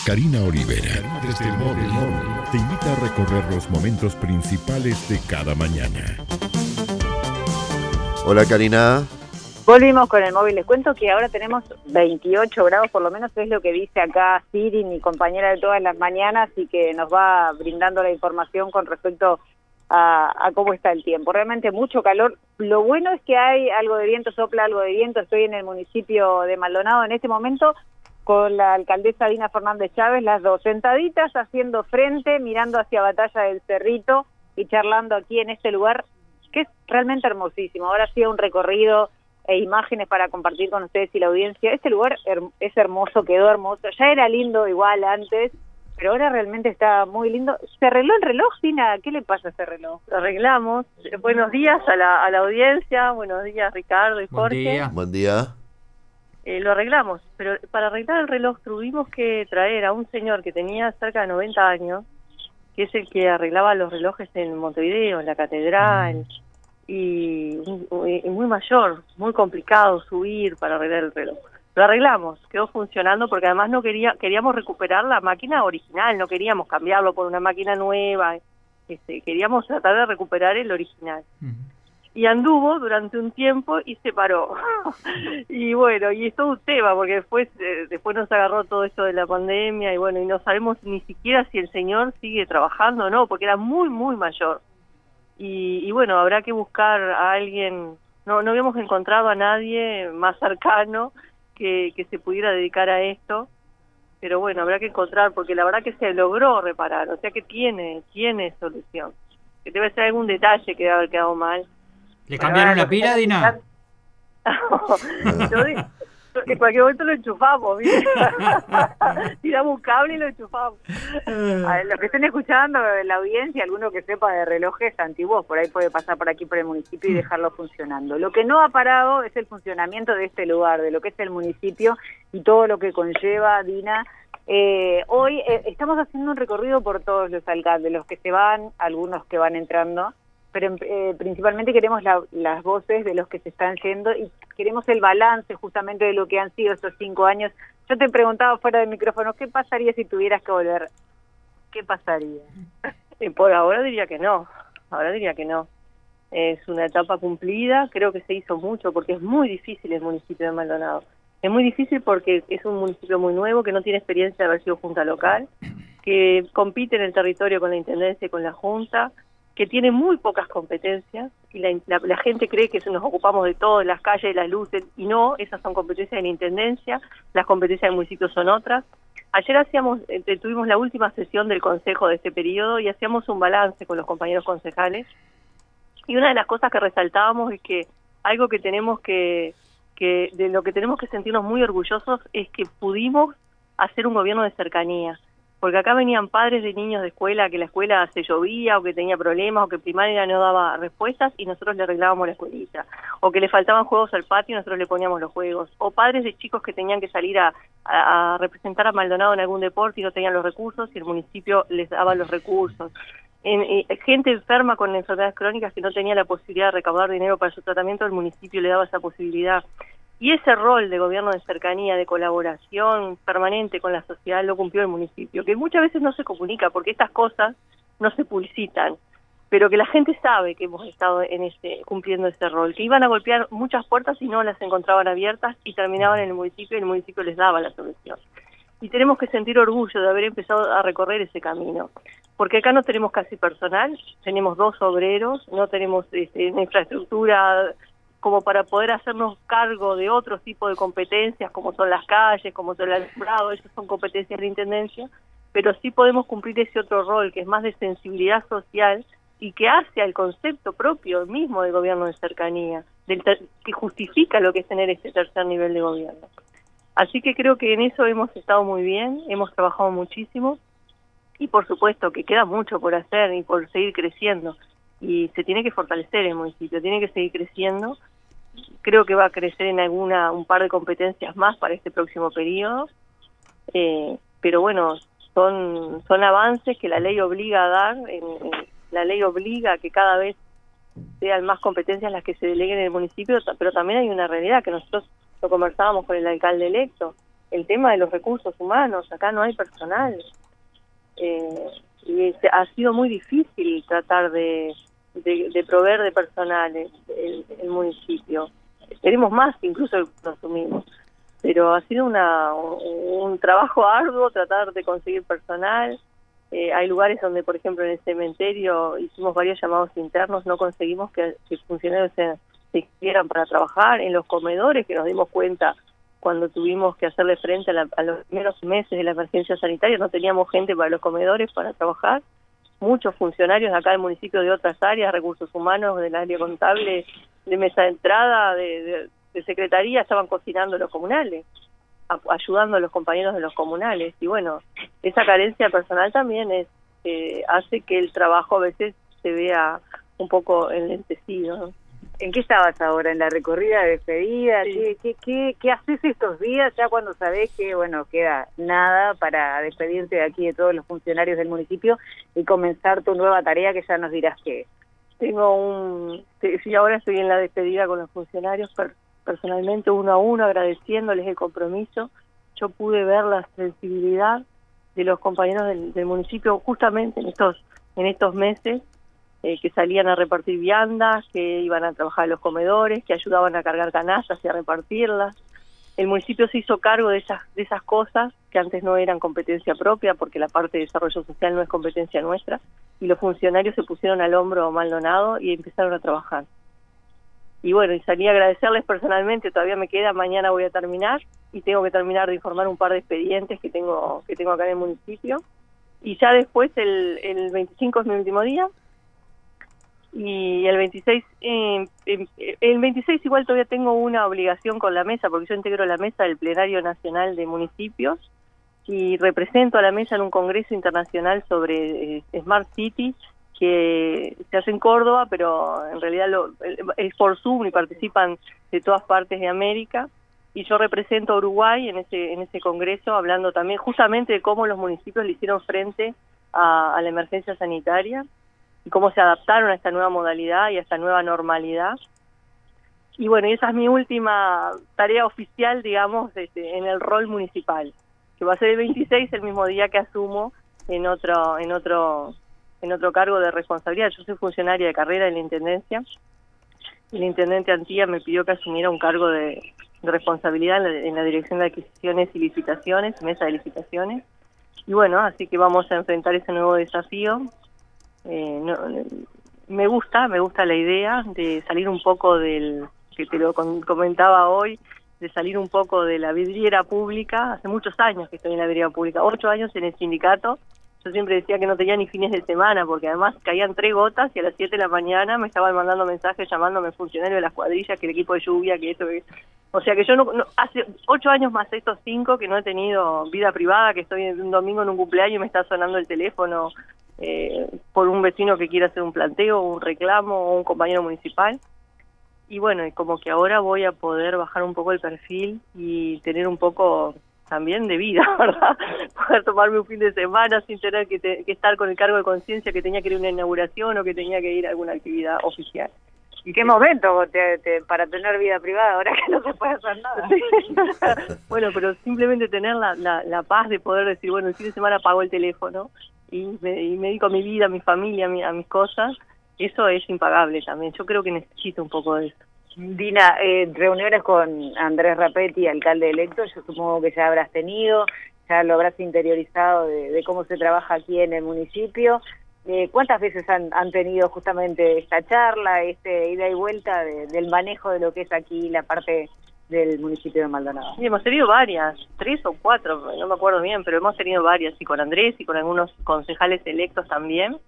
Karina Olivera, desde el móvil, te invita a recorrer los momentos principales de cada mañana. Hola Karina. Volvimos con el móvil. Les cuento que ahora tenemos 28 grados, por lo menos es lo que dice acá Siri, mi compañera de todas las mañanas, y que nos va brindando la información con respecto a cómo está el tiempo. Realmente mucho calor. Lo bueno es que hay algo de viento, sopla algo de viento. Estoy en el municipio de Maldonado en este momento con la alcaldesa Dina Fernández Chávez, las dos sentaditas haciendo frente, mirando hacia Batalla del Cerrito y charlando aquí en este lugar que es realmente hermosísimo. Ahora sí un recorrido e imágenes para compartir con ustedes y la audiencia. Este lugar es hermoso, quedó hermoso. Ya era lindo igual antes, pero ahora realmente está muy lindo. ¿Se arregló el reloj, Dina? ¿Qué le pasa a ese reloj? Lo arreglamos. Buenos días a la audiencia. Buenos días, Ricardo y Jorge. Buen día. Lo arreglamos, pero para arreglar el reloj tuvimos que traer a un señor que tenía cerca de 90 años, que es el que arreglaba los relojes en Montevideo, en la catedral, y muy mayor, muy complicado subir para arreglar el reloj. Lo arreglamos, quedó funcionando porque además queríamos recuperar la máquina original, no queríamos cambiarlo por una máquina nueva, queríamos tratar de recuperar el original. Y anduvo durante un tiempo y se paró. Y bueno, y es todo un tema, porque después nos agarró todo esto de la pandemia, y bueno, y no sabemos ni siquiera si el señor sigue trabajando o no, porque era muy, muy mayor. Y bueno, habrá que buscar a alguien, no habíamos encontrado a nadie más cercano que se pudiera dedicar a esto, pero bueno, habrá que encontrar, porque la verdad que se logró reparar, o sea que tiene solución. Que debe ser algún detalle que debe haber quedado mal. ¿Le cambiaron la pila, Dina? En cualquier momento lo enchufamos, ¿viste? Tiramos un cable y lo enchufamos. A ver, los que estén escuchando, la audiencia, alguno que sepa de relojes antiguos, por ahí puede pasar por aquí por el municipio y dejarlo funcionando. Lo que no ha parado es el funcionamiento de este lugar, de lo que es el municipio y todo lo que conlleva, Dina. Hoy estamos haciendo un recorrido por todos los alcaldes, los que se van, algunos que van entrando, pero principalmente queremos las voces de los que se están yendo y queremos el balance justamente de lo que han sido estos 5 años. Yo te preguntaba fuera del micrófono, ¿qué pasaría si tuvieras que volver? ¿Qué pasaría? Por ahora diría que no, Es una etapa cumplida, creo que se hizo mucho porque es muy difícil el municipio de Maldonado. Es muy difícil porque es un municipio muy nuevo, que no tiene experiencia de haber sido junta local, que compite en el territorio con la intendencia y con la junta, que tiene muy pocas competencias, y la gente cree que nos ocupamos de todo, de las calles, de las luces, y no, esas son competencias de la intendencia, las competencias del municipio son otras. Ayer tuvimos la última sesión del consejo de este periodo y hacíamos un balance con los compañeros concejales, y una de las cosas que resaltábamos es que algo que tenemos de lo que tenemos que sentirnos muy orgullosos es que pudimos hacer un gobierno de cercanía. Porque acá venían padres de niños de escuela, que la escuela se llovía o que tenía problemas o que primaria no daba respuestas y nosotros le arreglábamos la escuelita, o que le faltaban juegos al patio y nosotros le poníamos los juegos, o padres de chicos que tenían que salir a representar a Maldonado en algún deporte y no tenían los recursos y el municipio les daba los recursos. Gente enferma con enfermedades crónicas que no tenía la posibilidad de recaudar dinero para su tratamiento, el municipio le daba esa posibilidad. Y ese rol de gobierno de cercanía, de colaboración permanente con la sociedad, lo cumplió el municipio, que muchas veces no se comunica porque estas cosas no se publicitan, pero que la gente sabe que hemos estado cumpliendo ese rol, que iban a golpear muchas puertas y no las encontraban abiertas y terminaban en el municipio y el municipio les daba la solución. Y tenemos que sentir orgullo de haber empezado a recorrer ese camino, porque acá no tenemos casi personal, tenemos 2 obreros, no tenemos una infraestructura como para poder hacernos cargo de otro tipo de competencias, como son las calles, como son el alumbrado, esas son competencias de la intendencia, pero sí podemos cumplir ese otro rol, que es más de sensibilidad social y que hace al concepto propio mismo del gobierno de cercanía, que justifica lo que es tener este tercer nivel de gobierno. Así que creo que en eso hemos estado muy bien, hemos trabajado muchísimo, y por supuesto que queda mucho por hacer y por seguir creciendo. Y se tiene que fortalecer el municipio, tiene que seguir creciendo. Creo que va a crecer en un par de competencias más para este próximo periodo, pero bueno, son avances que la ley obliga a dar, la ley obliga a que cada vez sean más competencias las que se deleguen en el municipio, pero también hay una realidad que nosotros lo conversábamos con el alcalde electo, el tema de los recursos humanos. Acá no hay personal. Y ha sido muy difícil tratar de proveer de personal el municipio. Queremos más incluso lo que asumimos, pero ha sido un trabajo arduo tratar de conseguir personal. Hay lugares donde, por ejemplo, en el cementerio hicimos varios llamados internos, no conseguimos que funcionarios se inscribieran para trabajar. En los comedores, que nos dimos cuenta cuando tuvimos que hacerle frente a los primeros meses de la emergencia sanitaria, no teníamos gente para los comedores para trabajar. Muchos funcionarios de acá del municipio de otras áreas, recursos humanos, del área contable, de mesa de entrada, de secretaría, estaban cocinando los comunales, ayudando a los compañeros de los comunales. Y bueno, esa carencia personal también hace que el trabajo a veces se vea un poco enlentecido, ¿no? ¿En qué estabas ahora? ¿En la recorrida de despedida? Sí. ¿Qué haces estos días ya cuando sabés que, bueno, queda nada para despedirte de aquí de todos los funcionarios del municipio y comenzar tu nueva tarea que ya nos dirás qué es? Sí, ahora estoy en la despedida con los funcionarios personalmente, uno a uno, agradeciéndoles el compromiso. Yo pude ver la sensibilidad de los compañeros del municipio justamente en estos meses, que salían a repartir viandas, que iban a trabajar en los comedores, que ayudaban a cargar canastas y a repartirlas. El municipio se hizo cargo de esas cosas que antes no eran competencia propia, porque la parte de desarrollo social no es competencia nuestra, y los funcionarios se pusieron al hombro Maldonado y empezaron a trabajar. Y bueno, y salí a agradecerles personalmente. Todavía me queda, mañana voy a terminar, y tengo que terminar de informar un par de expedientes que tengo acá en el municipio. Y ya después, el 25 es mi último día, y el 26 igual todavía tengo una obligación con la mesa, porque yo integro la mesa del Plenario Nacional de Municipios y represento a la mesa en un congreso internacional sobre Smart Cities que se hace en Córdoba, pero en realidad es por Zoom y participan de todas partes de América. Y yo represento a Uruguay en ese congreso, hablando también justamente de cómo los municipios le hicieron frente a la emergencia sanitaria y cómo se adaptaron a esta nueva modalidad y a esta nueva normalidad. Y bueno, y esa es mi última tarea oficial, digamos, en el rol municipal, que va a ser el 26, el mismo día que asumo en otro cargo de responsabilidad. Yo soy funcionaria de carrera de la Intendencia. El intendente Antía me pidió que asumiera un cargo de responsabilidad en la Dirección de Adquisiciones y Licitaciones, mesa de licitaciones. Y bueno, así que vamos a enfrentar ese nuevo desafío. Me gusta la idea de salir un poco que te lo comentaba hoy, de salir un poco de la vidriera pública. Hace muchos años que estoy en la vidriera pública, 8 años en el sindicato. Yo siempre decía que no tenía ni fines de semana, porque además caían 3 gotas y a las 7 de la mañana me estaban mandando mensajes llamándome funcionario de las cuadrillas, que el equipo de lluvia, que esto, que... O sea que yo no hace 8 años más estos 5 que no he tenido vida privada, que estoy un domingo en un cumpleaños y me está sonando el teléfono por un vecino que quiere hacer un planteo, un reclamo, o un compañero municipal. Y bueno, y como que ahora voy a poder bajar un poco el perfil y tener un poco también de vida, ¿verdad? Poder tomarme un fin de semana sin tener que estar con el cargo de conciencia que tenía que ir a una inauguración o que tenía que ir a alguna actividad oficial. ¿Y qué momento para tener vida privada ahora que no se puede hacer nada? Bueno, pero simplemente tener la paz de poder decir, bueno, el fin de semana apago el teléfono y me dedico a mi vida, a mi familia, a mis cosas. Eso es impagable también. Yo creo que necesito un poco de eso. Dina, reuniones con Andrés Rapetti, alcalde electo, yo supongo que ya habrás tenido, ya lo habrás interiorizado de cómo se trabaja aquí en el municipio. ¿Cuántas veces han tenido justamente esta charla, ida y vuelta del manejo de lo que es aquí la parte del municipio de Maldonado? Sí, hemos tenido varias, 3 o 4, no me acuerdo bien, pero hemos tenido varias, y con Andrés y con algunos concejales electos también.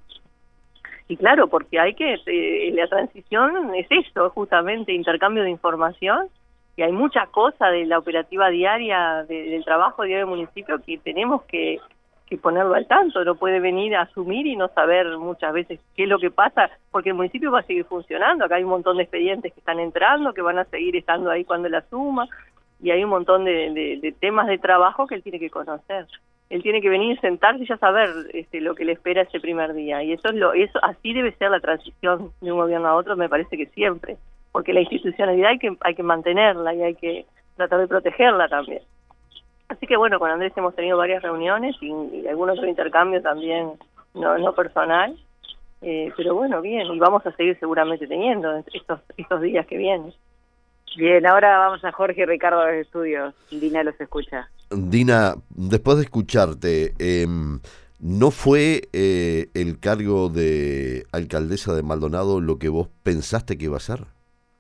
Y claro, porque la transición es eso, justamente, intercambio de información, y hay mucha cosa de la operativa diaria, del trabajo diario del municipio que tenemos que ponerlo al tanto. No puede venir a asumir y no saber muchas veces qué es lo que pasa, porque el municipio va a seguir funcionando. Acá hay un montón de expedientes que están entrando, que van a seguir estando ahí cuando él asuma, y hay un montón de temas de trabajo que él tiene que conocer. Él tiene que venir, sentarse y ya saber lo que le espera ese primer día. Y eso así debe ser la transición de un gobierno a otro, me parece que siempre. Porque la institucionalidad hay que mantenerla y hay que tratar de protegerla también. Así que bueno, con Andrés hemos tenido varias reuniones y algún otro intercambio también, no personal, pero bueno, bien, y vamos a seguir seguramente teniendo estos días que vienen. Bien, ahora vamos a Jorge y Ricardo de los estudios. Dina los escucha. Dina, después de escucharte, ¿no fue el cargo de alcaldesa de Maldonado lo que vos pensaste que iba a ser?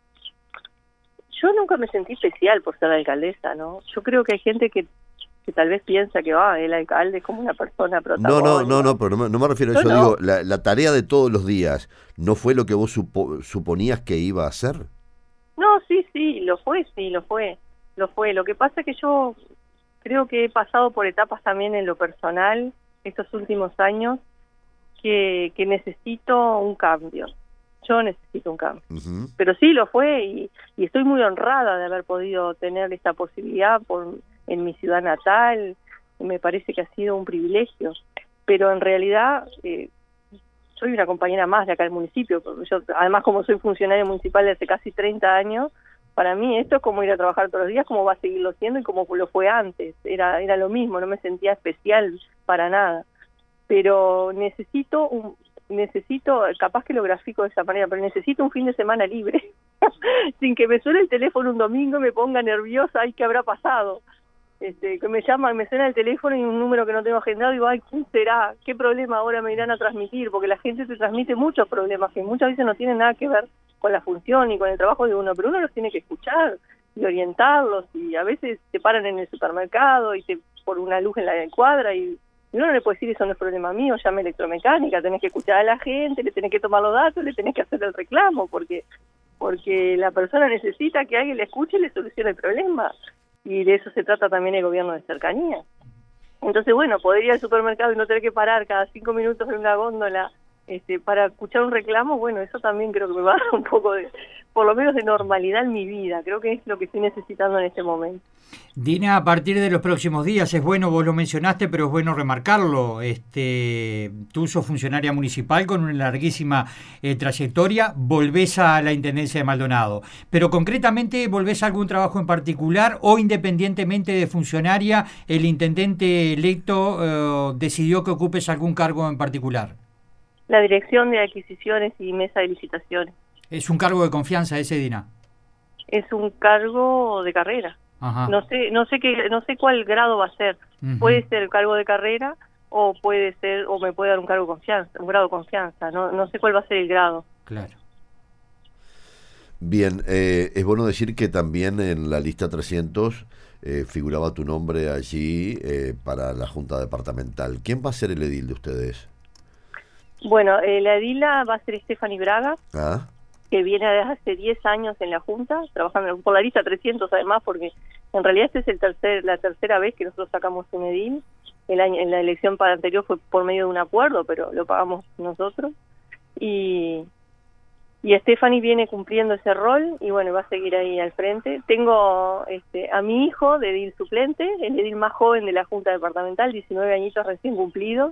Yo nunca me sentí especial por ser alcaldesa, ¿no? Yo creo que hay gente que tal vez piensa que el alcalde es como una persona protagónica. No, pero no me refiero a eso. Digo, la tarea de todos los días, ¿no fue lo que vos suponías que iba a hacer? No, sí, lo fue. Lo que pasa es que yo creo que he pasado por etapas también en lo personal estos últimos años que necesito un cambio. Yo necesito un cambio. Uh-huh. Pero sí lo fue y estoy muy honrada de haber podido tener esta posibilidad en mi ciudad natal. Me parece que ha sido un privilegio. Pero en realidad soy una compañera más de acá del municipio. Yo, además, como soy funcionaria municipal de hace casi 30 años, para mí esto es como ir a trabajar todos los días, como va a seguirlo siendo y como lo fue antes. Era lo mismo, no me sentía especial para nada. Pero necesito, capaz que lo grafico de esa manera, pero necesito un fin de semana libre, sin que me suene el teléfono un domingo y me ponga nerviosa, ay, ¿qué habrá pasado? Que me suena el teléfono y un número que no tengo agendado y digo, ay, ¿quién será? ¿Qué problema ahora me irán a transmitir? Porque la gente te transmite muchos problemas que muchas veces no tienen nada que ver con la función y con el trabajo de uno, pero uno los tiene que escuchar y orientarlos, y a veces te paran en el supermercado y por una luz en la cuadra y uno no le puede decir, eso no es problema mío, llame electromecánica, tenés que escuchar a la gente, le tenés que tomar los datos, le tenés que hacer el reclamo, porque la persona necesita que alguien le escuche y le solucione el problema. Y de eso se trata también el gobierno de cercanía. Entonces, bueno, poder ir al supermercado y no tener que parar cada 5 minutos en una góndola para escuchar un reclamo, bueno, eso también creo que me va a dar un poco por lo menos de normalidad en mi vida. Creo que es lo que estoy necesitando en este momento. Dina, a partir de los próximos días, es bueno, vos lo mencionaste, pero es bueno remarcarlo, tú sos funcionaria municipal con una larguísima trayectoria, volvés a la Intendencia de Maldonado, pero concretamente volvés a algún trabajo en particular o independientemente de funcionaria, el intendente electo decidió que ocupes algún cargo en particular. La dirección de adquisiciones y mesa de licitaciones. ¿Es un cargo de confianza ese, Dina? Es un cargo de carrera. Ajá. No sé cuál grado va a ser. Uh-huh. Puede ser el cargo de carrera o me puede dar un cargo de confianza, un grado de confianza. No sé cuál va a ser el grado. Claro. Bien, es bueno decir que también en la lista 300 figuraba tu nombre allí para la Junta Departamental. ¿Quién va a ser el edil de ustedes? Bueno, la edila va a ser Stephanie Braga. Que viene desde hace 10 años en la Junta, trabajando por la lista 300 además, porque en realidad esta es la tercera vez que nosotros sacamos un edil. En la elección anterior fue por medio de un acuerdo, pero lo pagamos nosotros. Y Stephanie viene cumpliendo ese rol y bueno, va a seguir ahí al frente. Tengo a mi hijo de edil suplente, el edil más joven de la Junta Departamental, 19 añitos recién cumplidos.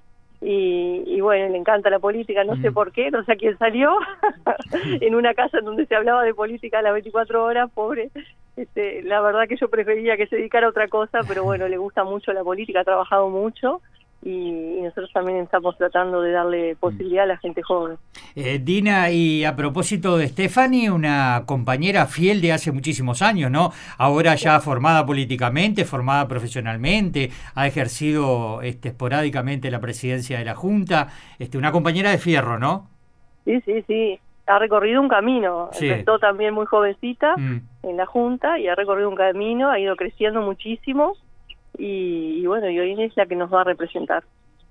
Y bueno, le encanta la política, no sé por qué, no sé a quién salió, en una casa en donde se hablaba de política a las 24 horas, pobre, la verdad que yo prefería que se dedicara a otra cosa, pero bueno, le gusta mucho la política, ha trabajado mucho, y nosotros también estamos tratando de darle posibilidad a la gente joven. Dina, y a propósito de Stephanie, una compañera fiel de hace muchísimos años, ¿no? Ahora ya formada políticamente, formada profesionalmente, ha ejercido esporádicamente la presidencia de la Junta, una compañera de fierro, ¿no? Sí, ha recorrido un camino, sí. Empezó también muy jovencita en la Junta y ha recorrido un camino, ha ido creciendo muchísimo. Y bueno, y hoy es la que nos va a representar.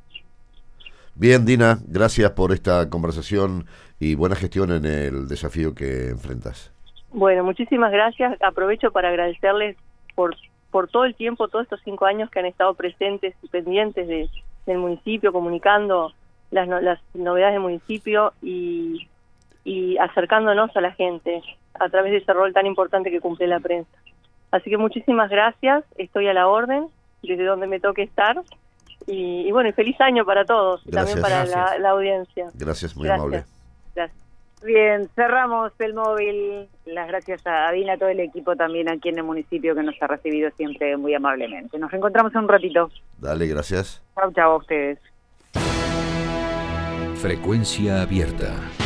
Bien, Dina, gracias por esta conversación y buena gestión en el desafío que enfrentas. Bueno, muchísimas gracias. Aprovecho para agradecerles por todo el tiempo, todos estos 5 años que han estado presentes y pendientes del municipio, comunicando las novedades del municipio y acercándonos a la gente a través de ese rol tan importante que cumple la prensa. Así que muchísimas gracias, estoy a la orden, desde donde me toque estar, y bueno, y feliz año para todos, y también para la audiencia. Gracias, muy amable. Gracias. Bien, cerramos el móvil. Las gracias a Dina, a todo el equipo también aquí en el municipio que nos ha recibido siempre muy amablemente. Nos reencontramos en un ratito. Dale, gracias. Chau, chau a ustedes. Frecuencia abierta.